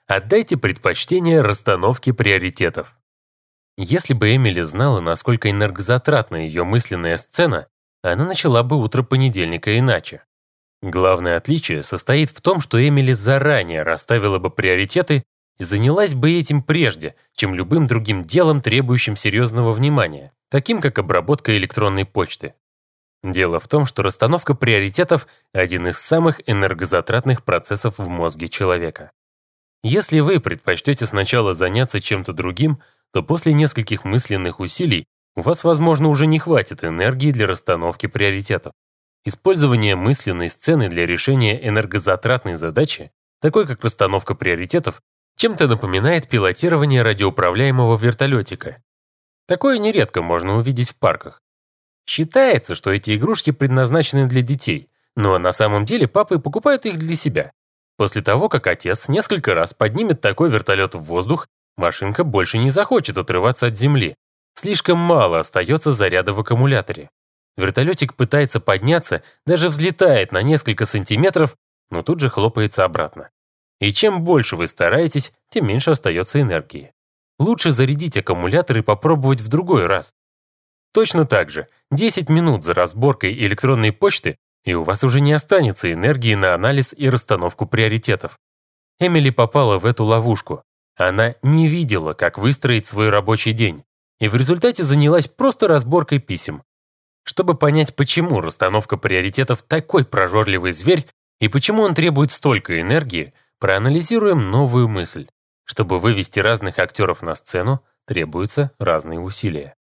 Отдайте предпочтение расстановке приоритетов. Если бы Эмили знала, насколько энергозатратна ее мысленная сцена, она начала бы утро понедельника иначе. Главное отличие состоит в том, что Эмили заранее расставила бы приоритеты и занялась бы этим прежде, чем любым другим делом, требующим серьезного внимания, таким как обработка электронной почты. Дело в том, что расстановка приоритетов – один из самых энергозатратных процессов в мозге человека. Если вы предпочтете сначала заняться чем-то другим, то после нескольких мысленных усилий у вас, возможно, уже не хватит энергии для расстановки приоритетов. Использование мысленной сцены для решения энергозатратной задачи, такой как расстановка приоритетов, чем-то напоминает пилотирование радиоуправляемого вертолетика. Такое нередко можно увидеть в парках. Считается, что эти игрушки предназначены для детей, но на самом деле папы покупают их для себя. После того, как отец несколько раз поднимет такой вертолет в воздух, машинка больше не захочет отрываться от земли. Слишком мало остается заряда в аккумуляторе. Вертолетик пытается подняться, даже взлетает на несколько сантиметров, но тут же хлопается обратно. И чем больше вы стараетесь, тем меньше остается энергии. Лучше зарядить аккумулятор и попробовать в другой раз. Точно так же, 10 минут за разборкой электронной почты, и у вас уже не останется энергии на анализ и расстановку приоритетов. Эмили попала в эту ловушку. Она не видела, как выстроить свой рабочий день, и в результате занялась просто разборкой писем. Чтобы понять, почему расстановка приоритетов такой прожорливый зверь и почему он требует столько энергии, проанализируем новую мысль. Чтобы вывести разных актеров на сцену, требуются разные усилия.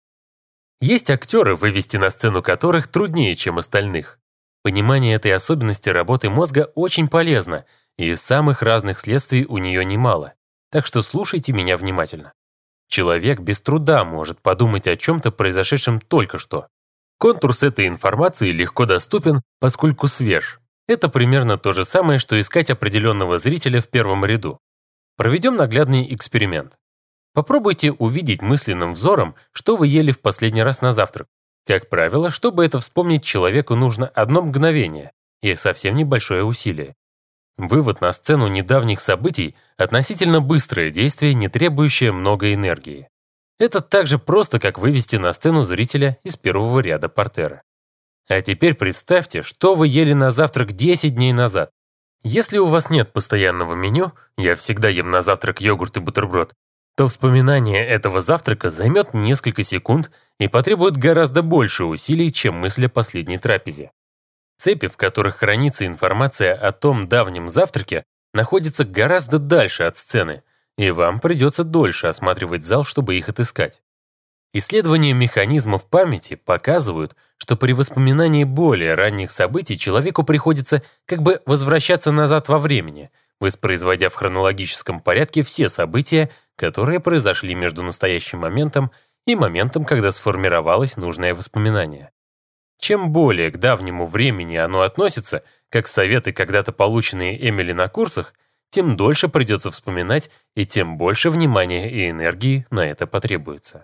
Есть актеры, вывести на сцену которых труднее, чем остальных. Понимание этой особенности работы мозга очень полезно, и самых разных следствий у нее немало. Так что слушайте меня внимательно. Человек без труда может подумать о чем-то, произошедшем только что. Контур этой информации легко доступен, поскольку свеж. Это примерно то же самое, что искать определенного зрителя в первом ряду. Проведем наглядный эксперимент. Попробуйте увидеть мысленным взором, что вы ели в последний раз на завтрак. Как правило, чтобы это вспомнить, человеку нужно одно мгновение и совсем небольшое усилие. Вывод на сцену недавних событий – относительно быстрое действие, не требующее много энергии. Это так же просто, как вывести на сцену зрителя из первого ряда портера. А теперь представьте, что вы ели на завтрак 10 дней назад. Если у вас нет постоянного меню, я всегда ем на завтрак йогурт и бутерброд, то вспоминание этого завтрака займет несколько секунд и потребует гораздо больше усилий, чем мысль о последней трапезе. Цепи, в которых хранится информация о том давнем завтраке, находятся гораздо дальше от сцены, и вам придется дольше осматривать зал, чтобы их отыскать. Исследования механизмов памяти показывают, что при воспоминании более ранних событий человеку приходится как бы возвращаться назад во времени, воспроизводя в хронологическом порядке все события, которые произошли между настоящим моментом и моментом, когда сформировалось нужное воспоминание. Чем более к давнему времени оно относится, как советы, когда-то полученные Эмили на курсах, тем дольше придется вспоминать, и тем больше внимания и энергии на это потребуется.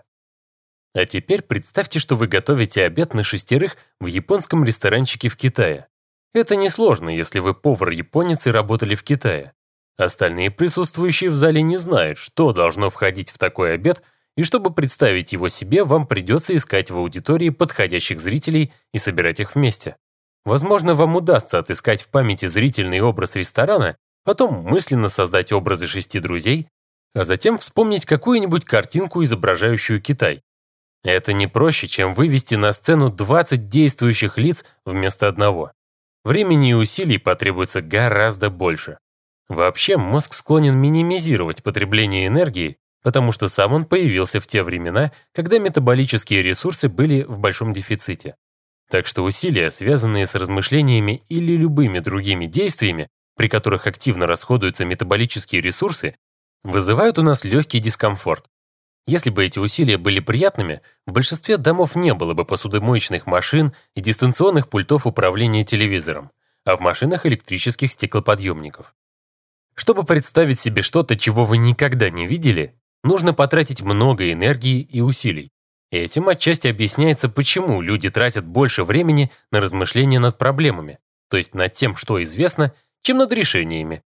А теперь представьте, что вы готовите обед на 6 в японском ресторанчике в Китае. Это несложно, если вы повар-японец и работали в Китае. Остальные присутствующие в зале не знают, что должно входить в такой обед, и чтобы представить его себе, вам придется искать в аудитории подходящих зрителей и собирать их вместе. Возможно, вам удастся отыскать в памяти зрительный образ ресторана, потом мысленно создать образы 6 друзей, а затем вспомнить какую-нибудь картинку, изображающую Китай. Это не проще, чем вывести на сцену 20 действующих лиц вместо одного. Времени и усилий потребуется гораздо больше. Вообще, мозг склонен минимизировать потребление энергии, потому что сам он появился в те времена, когда метаболические ресурсы были в большом дефиците. Так что усилия, связанные с размышлениями или любыми другими действиями, при которых активно расходуются метаболические ресурсы, вызывают у нас легкий дискомфорт. Если бы эти усилия были приятными, в большинстве домов не было бы посудомоечных машин и дистанционных пультов управления телевизором, а в машинах электрических стеклоподъемников. Чтобы представить себе что-то, чего вы никогда не видели, нужно потратить много энергии и усилий. Этим отчасти объясняется, почему люди тратят больше времени на размышления над проблемами, то есть над тем, что известно, чем над решениями,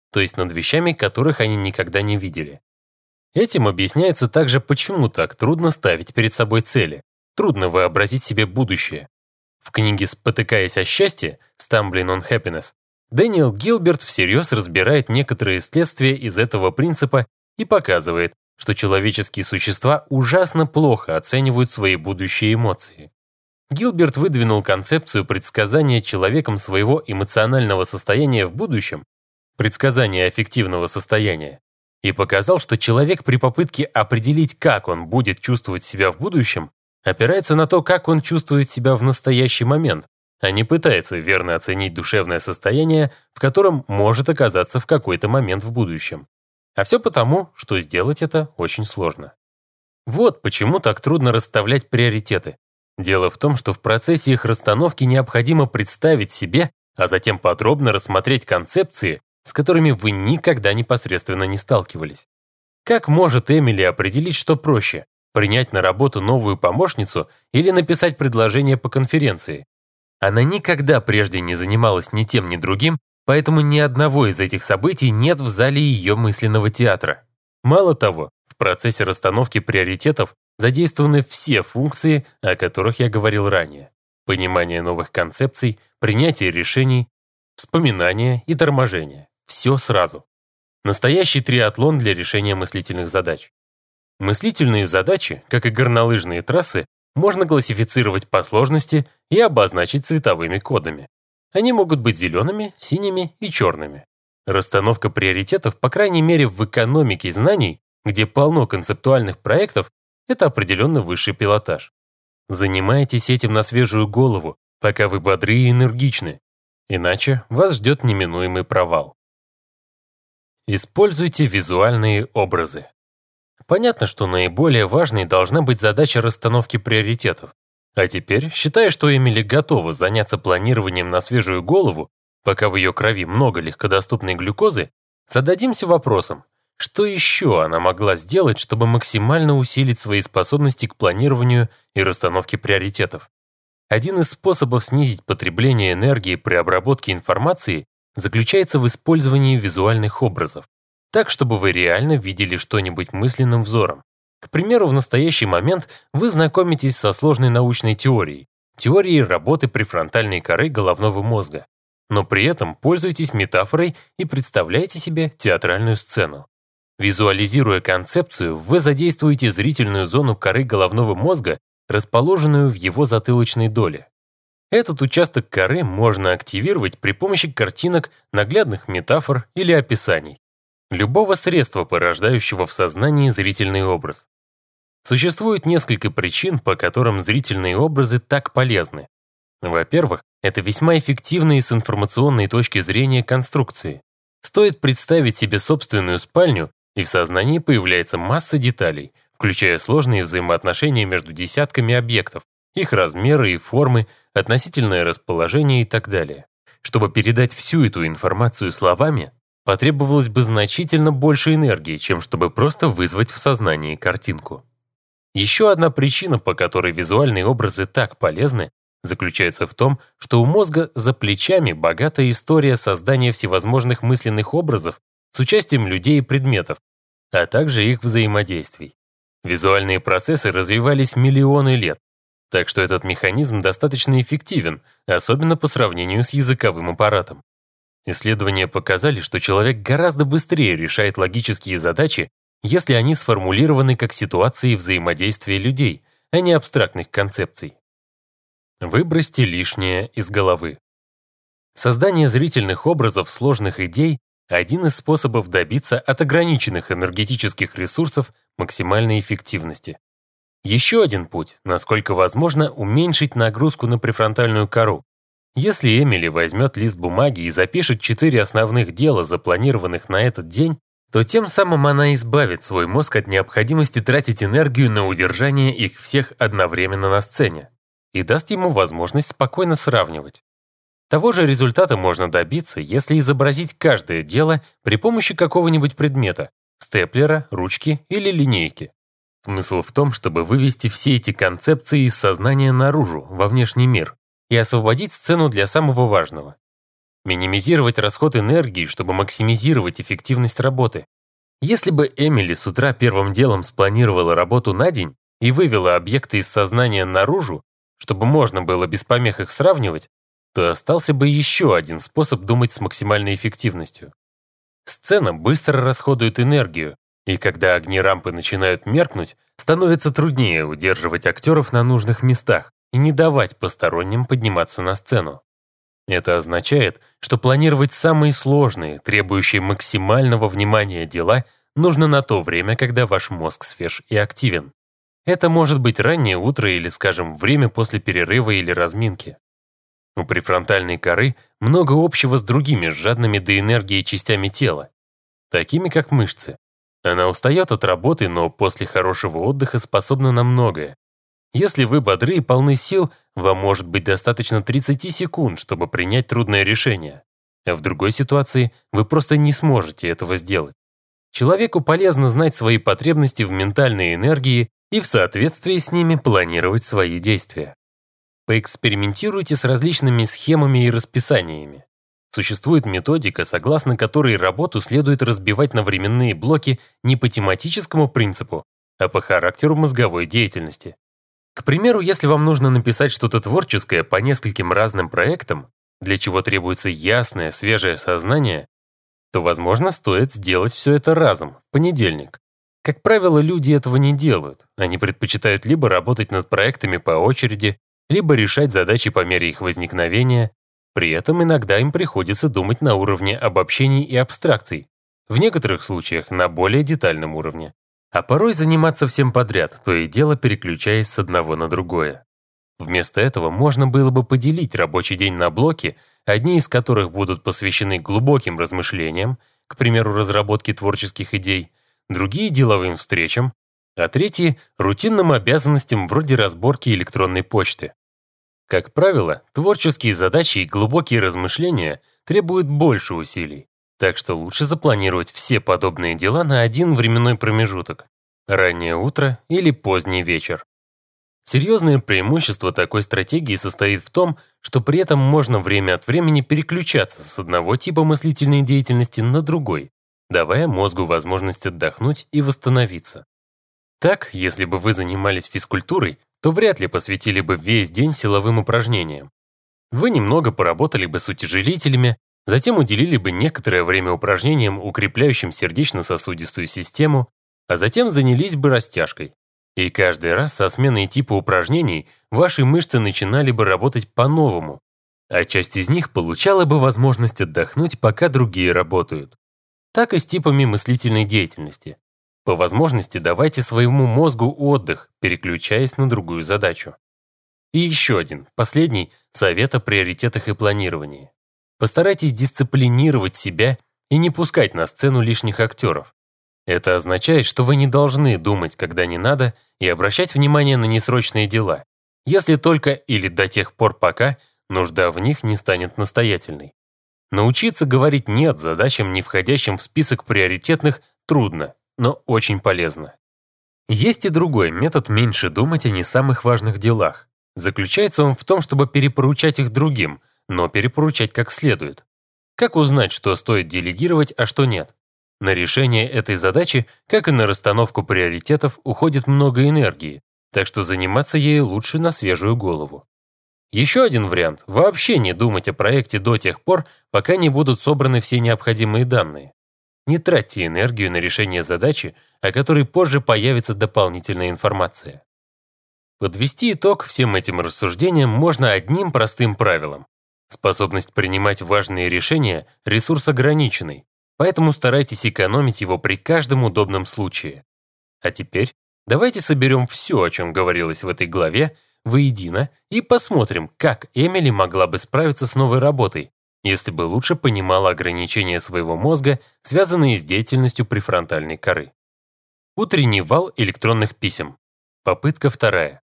то есть над вещами, которых они никогда не видели. Этим объясняется также, почему так трудно ставить перед собой цели, трудно вообразить себе будущее. В книге «Спотыкаясь о счастье» (Stumbling on Happiness) Дэниел Гилберт всерьез разбирает некоторые следствия из этого принципа и показывает, что человеческие существа ужасно плохо оценивают свои будущие эмоции. Гилберт выдвинул концепцию предсказания человеком своего эмоционального состояния в будущем, предсказания аффективного состояния, и показал, что человек при попытке определить, как он будет чувствовать себя в будущем, опирается на то, как он чувствует себя в настоящий момент, а не пытается верно оценить душевное состояние, в котором может оказаться в какой-то момент в будущем. А все потому, что сделать это очень сложно. Вот почему так трудно расставлять приоритеты. Дело в том, что в процессе их расстановки необходимо представить себе, а затем подробно рассмотреть концепции, с которыми вы никогда непосредственно не сталкивались. Как может Эмили определить, что проще – принять на работу новую помощницу или написать предложение по конференции? Она никогда прежде не занималась ни тем, ни другим, поэтому ни одного из этих событий нет в зале ее мысленного театра. Мало того, в процессе расстановки приоритетов задействованы все функции, о которых я говорил ранее. Понимание новых концепций, принятие решений, вспоминание и торможение. Все сразу. Настоящий триатлон для решения мыслительных задач. Мыслительные задачи, как и горнолыжные трассы, можно классифицировать по сложности и обозначить цветовыми кодами. Они могут быть зелеными, синими и черными. Расстановка приоритетов, по крайней мере в экономике знаний, где полно концептуальных проектов, это определенно высший пилотаж. Занимайтесь этим на свежую голову, пока вы бодры и энергичны. Иначе вас ждет неминуемый провал. Используйте визуальные образы. Понятно, что наиболее важной должна быть задача расстановки приоритетов. А теперь, считая, что Эмили готова заняться планированием на свежую голову, пока в ее крови много легкодоступной глюкозы, зададимся вопросом, что еще она могла сделать, чтобы максимально усилить свои способности к планированию и расстановке приоритетов. Один из способов снизить потребление энергии при обработке информации заключается в использовании визуальных образов, так, чтобы вы реально видели что-нибудь мысленным взором. К примеру, в настоящий момент вы знакомитесь со сложной научной теорией работы префронтальной коры головного мозга, но при этом пользуйтесь метафорой и представляете себе театральную сцену. Визуализируя концепцию, вы задействуете зрительную зону коры головного мозга, расположенную в его затылочной доле. Этот участок коры можно активировать при помощи картинок, наглядных метафор или описаний. Любого средства, порождающего в сознании зрительный образ. Существует несколько причин, по которым зрительные образы так полезны. Во-первых, это весьма эффективные с информационной точки зрения конструкции. Стоит представить себе собственную спальню, и в сознании появляется масса деталей, включая сложные взаимоотношения между десятками объектов, их размеры и формы, относительное расположение и так далее. Чтобы передать всю эту информацию словами, потребовалось бы значительно больше энергии, чем чтобы просто вызвать в сознании картинку. Еще одна причина, по которой визуальные образы так полезны, заключается в том, что у мозга за плечами богатая история создания всевозможных мысленных образов с участием людей и предметов, а также их взаимодействий. Визуальные процессы развивались миллионы лет, так что этот механизм достаточно эффективен, особенно по сравнению с языковым аппаратом. Исследования показали, что человек гораздо быстрее решает логические задачи, если они сформулированы как ситуации взаимодействия людей, а не абстрактных концепций. Выбросьте лишнее из головы. Создание зрительных образов сложных идей – один из способов добиться от ограниченных энергетических ресурсов максимальной эффективности. Еще один путь, насколько возможно, уменьшить нагрузку на префронтальную кору. Если Эмили возьмет лист бумаги и запишет 4 основных дела, запланированных на этот день, то тем самым она избавит свой мозг от необходимости тратить энергию на удержание их всех одновременно на сцене и даст ему возможность спокойно сравнивать. Того же результата можно добиться, если изобразить каждое дело при помощи какого-нибудь предмета – степлера, ручки или линейки. Смысл в том, чтобы вывести все эти концепции из сознания наружу, во внешний мир, и освободить сцену для самого важного. Минимизировать расход энергии, чтобы максимизировать эффективность работы. Если бы Эмили с утра первым делом спланировала работу на день и вывела объекты из сознания наружу, чтобы можно было без помех их сравнивать, то остался бы еще один способ думать с максимальной эффективностью. Сцена быстро расходует энергию, и когда огни рампы начинают меркнуть, становится труднее удерживать актеров на нужных местах и не давать посторонним подниматься на сцену. Это означает, что планировать самые сложные, требующие максимального внимания дела нужно на то время, когда ваш мозг свеж и активен. Это может быть раннее утро или, скажем, время после перерыва или разминки. У префронтальной коры много общего с другими жадными до энергии частями тела, такими как мышцы. Она устает от работы, но после хорошего отдыха способна на многое. Если вы бодры и полны сил, вам может быть достаточно 30 секунд, чтобы принять трудное решение. А в другой ситуации вы просто не сможете этого сделать. Человеку полезно знать свои потребности в ментальной энергии и в соответствии с ними планировать свои действия. Поэкспериментируйте с различными схемами и расписаниями. Существует методика, согласно которой работу следует разбивать на временные блоки не по тематическому принципу, а по характеру мозговой деятельности. К примеру, если вам нужно написать что-то творческое по нескольким разным проектам, для чего требуется ясное, свежее сознание, то, возможно, стоит сделать все это разом, в понедельник. Как правило, люди этого не делают. Они предпочитают либо работать над проектами по очереди, либо решать задачи по мере их возникновения. При этом иногда им приходится думать на уровне обобщений и абстракций, в некоторых случаях на более детальном уровне. А порой заниматься всем подряд, то и дело переключаясь с одного на другое. Вместо этого можно было бы поделить рабочий день на блоки, одни из которых будут посвящены глубоким размышлениям, к примеру, разработке творческих идей, другие — деловым встречам, а третьи — рутинным обязанностям вроде разборки электронной почты. Как правило, творческие задачи и глубокие размышления требуют больше усилий. Так что лучше запланировать все подобные дела на один временной промежуток – раннее утро или поздний вечер. Серьезное преимущество такой стратегии состоит в том, что при этом можно время от времени переключаться с одного типа мыслительной деятельности на другой, давая мозгу возможность отдохнуть и восстановиться. Так, если бы вы занимались физкультурой, то вряд ли посвятили бы весь день силовым упражнениям. Вы немного поработали бы с утяжелителями, затем уделили бы некоторое время упражнениям, укрепляющим сердечно-сосудистую систему, а затем занялись бы растяжкой. И каждый раз со сменой типа упражнений ваши мышцы начинали бы работать по-новому, а часть из них получала бы возможность отдохнуть, пока другие работают. Так и с типами мыслительной деятельности. По возможности давайте своему мозгу отдых, переключаясь на другую задачу. И еще один, последний, совет о приоритетах и планировании. Постарайтесь дисциплинировать себя и не пускать на сцену лишних актеров. Это означает, что вы не должны думать, когда не надо, и обращать внимание на несрочные дела, если только или до тех пор, пока нужда в них не станет настоятельной. Научиться говорить «нет» задачам, не входящим в список приоритетных, трудно, но очень полезно. Есть и другой метод меньше думать о не самых важных делах. Заключается он в том, чтобы перепоручать их другим, но перепоручать как следует. Как узнать, что стоит делегировать, а что нет? На решение этой задачи, как и на расстановку приоритетов, уходит много энергии, так что заниматься ею лучше на свежую голову. Еще один вариант – вообще не думать о проекте до тех пор, пока не будут собраны все необходимые данные. Не тратьте энергию на решение задачи, о которой позже появится дополнительная информация. Подвести итог всем этим рассуждениям можно одним простым правилом. Способность принимать важные решения – ресурс ограниченный, поэтому старайтесь экономить его при каждом удобном случае. А теперь давайте соберем все, о чем говорилось в этой главе, воедино и посмотрим, как Эмили могла бы справиться с новой работой, если бы лучше понимала ограничения своего мозга, связанные с деятельностью префронтальной коры. Утренний вал электронных писем. Попытка 2.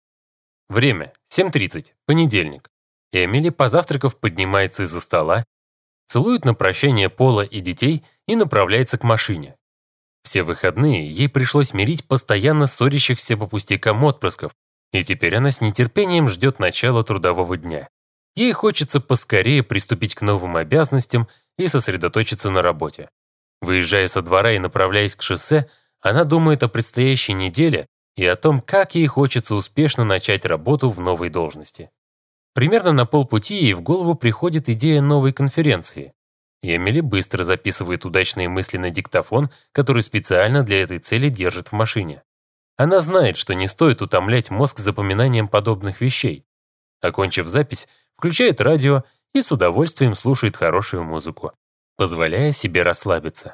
Время – 7:30, понедельник. Эмили, позавтракав, поднимается из-за стола, целует на прощание Пола и детей и направляется к машине. Все выходные ей пришлось мирить постоянно ссорящихся по пустякам отпрысков, и теперь она с нетерпением ждет начала трудового дня. Ей хочется поскорее приступить к новым обязанностям и сосредоточиться на работе. Выезжая со двора и направляясь к шоссе, она думает о предстоящей неделе и о том, как ей хочется успешно начать работу в новой должности. Примерно на полпути ей в голову приходит идея новой конференции. Эмили быстро записывает удачные мысли на диктофон, который специально для этой цели держит в машине. Она знает, что не стоит утомлять мозг запоминанием подобных вещей. Окончив запись, включает радио и с удовольствием слушает хорошую музыку, позволяя себе расслабиться.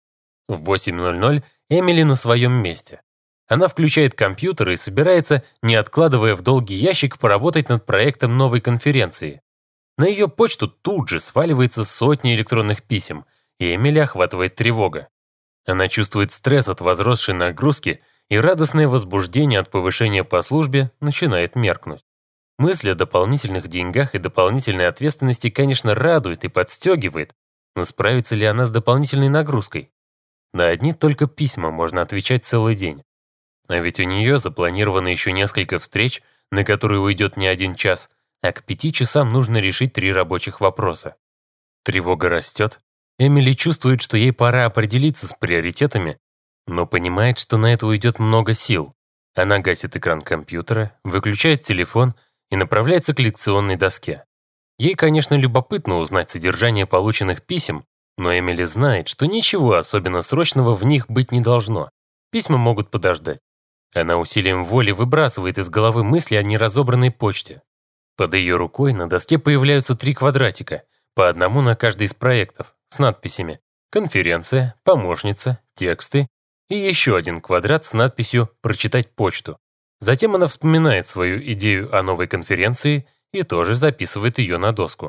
В 8:00 Эмили на своем месте. Она включает компьютер и собирается, не откладывая в долгий ящик, поработать над проектом новой конференции. На ее почту тут же сваливается сотни электронных писем, и Эмили охватывает тревога. Она чувствует стресс от возросшей нагрузки, и радостное возбуждение от повышения по службе начинает меркнуть. Мысль о дополнительных деньгах и дополнительной ответственности, конечно, радует и подстегивает, но справится ли она с дополнительной нагрузкой? На одни только письма можно отвечать целый день. А ведь у нее запланировано еще несколько встреч, на которые уйдет не 1 час, а к 5 часам нужно решить 3 рабочих вопроса. Тревога растет. Эмили чувствует, что ей пора определиться с приоритетами, но понимает, что на это уйдет много сил. Она гасит экран компьютера, выключает телефон и направляется к лекционной доске. Ей, конечно, любопытно узнать содержание полученных писем, но Эмили знает, что ничего особенно срочного в них быть не должно. Письма могут подождать. Она усилием воли выбрасывает из головы мысли о неразобранной почте. Под ее рукой на доске появляются 3 квадратика, по одному на каждый из проектов, с надписями «Конференция», «Помощница», «Тексты» и еще 1 квадрат с надписью «Прочитать почту». Затем она вспоминает свою идею о новой конференции и тоже записывает ее на доску.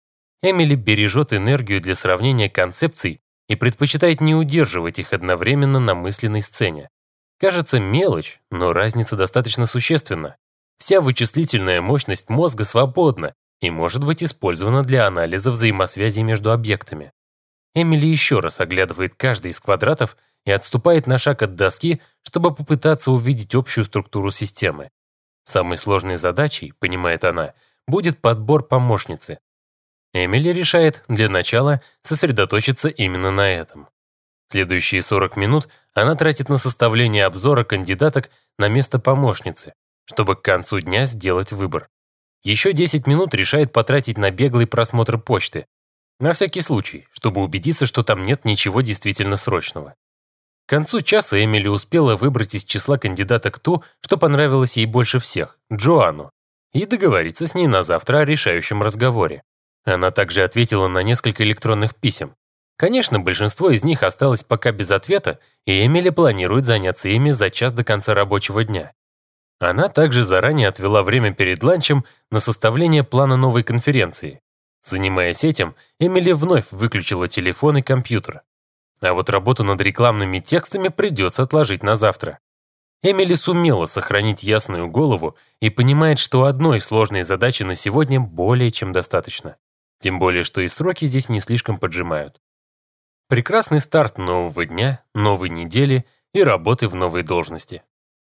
Эмили бережет энергию для сравнения концепций и предпочитает не удерживать их одновременно на мысленной сцене. Кажется, мелочь, но разница достаточно существенна. Вся вычислительная мощность мозга свободна и может быть использована для анализа взаимосвязей между объектами. Эмили еще раз оглядывает каждый из квадратов и отступает на шаг от доски, чтобы попытаться увидеть общую структуру системы. Самой сложной задачей, понимает она, будет подбор помощницы. Эмили решает для начала сосредоточиться именно на этом. Следующие 40 минут она тратит на составление обзора кандидаток на место помощницы, чтобы к концу дня сделать выбор. Еще 10 минут решает потратить на беглый просмотр почты. На всякий случай, чтобы убедиться, что там нет ничего действительно срочного. К концу часа Эмили успела выбрать из числа кандидаток ту, что понравилось ей больше всех, Джоанну, и договориться с ней на завтра о решающем разговоре. Она также ответила на несколько электронных писем. Конечно, большинство из них осталось пока без ответа, и Эмили планирует заняться ими за час до конца рабочего дня. Она также заранее отвела время перед ланчем на составление плана новой конференции. Занимаясь этим, Эмили вновь выключила телефон и компьютер. А вот работу над рекламными текстами придется отложить на завтра. Эмили сумела сохранить ясную голову и понимает, что одной сложной задачи на сегодня более чем достаточно. Тем более, что и сроки здесь не слишком поджимают. Прекрасный старт нового дня, новой недели и работы в новой должности.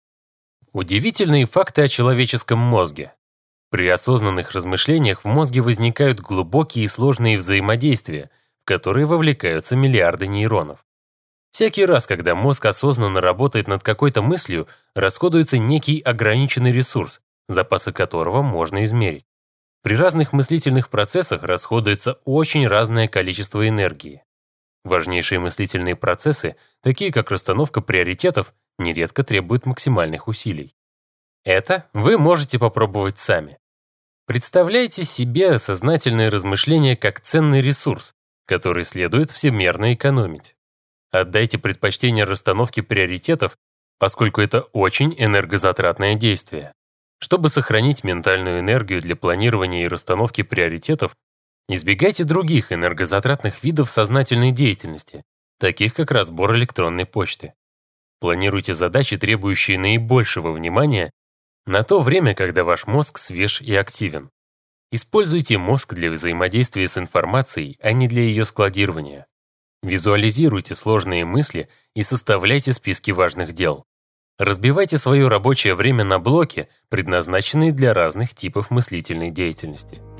Удивительные факты о человеческом мозге. При осознанных размышлениях в мозге возникают глубокие и сложные взаимодействия, в которые вовлекаются миллиарды нейронов. Всякий раз, когда мозг осознанно работает над какой-то мыслью, расходуется некий ограниченный ресурс, запасы которого можно измерить. При разных мыслительных процессах расходуется очень разное количество энергии. Важнейшие мыслительные процессы, такие как расстановка приоритетов, нередко требуют максимальных усилий. Это вы можете попробовать сами. Представляйте себе сознательные размышления как ценный ресурс, который следует всемерно экономить. Отдайте предпочтение расстановке приоритетов, поскольку это очень энергозатратное действие. Чтобы сохранить ментальную энергию для планирования и расстановки приоритетов, избегайте других энергозатратных видов сознательной деятельности, таких как разбор электронной почты. Планируйте задачи, требующие наибольшего внимания, на то время, когда ваш мозг свеж и активен. Используйте мозг для взаимодействия с информацией, а не для ее складирования. Визуализируйте сложные мысли и составляйте списки важных дел. Разбивайте свое рабочее время на блоки, предназначенные для разных типов мыслительной деятельности.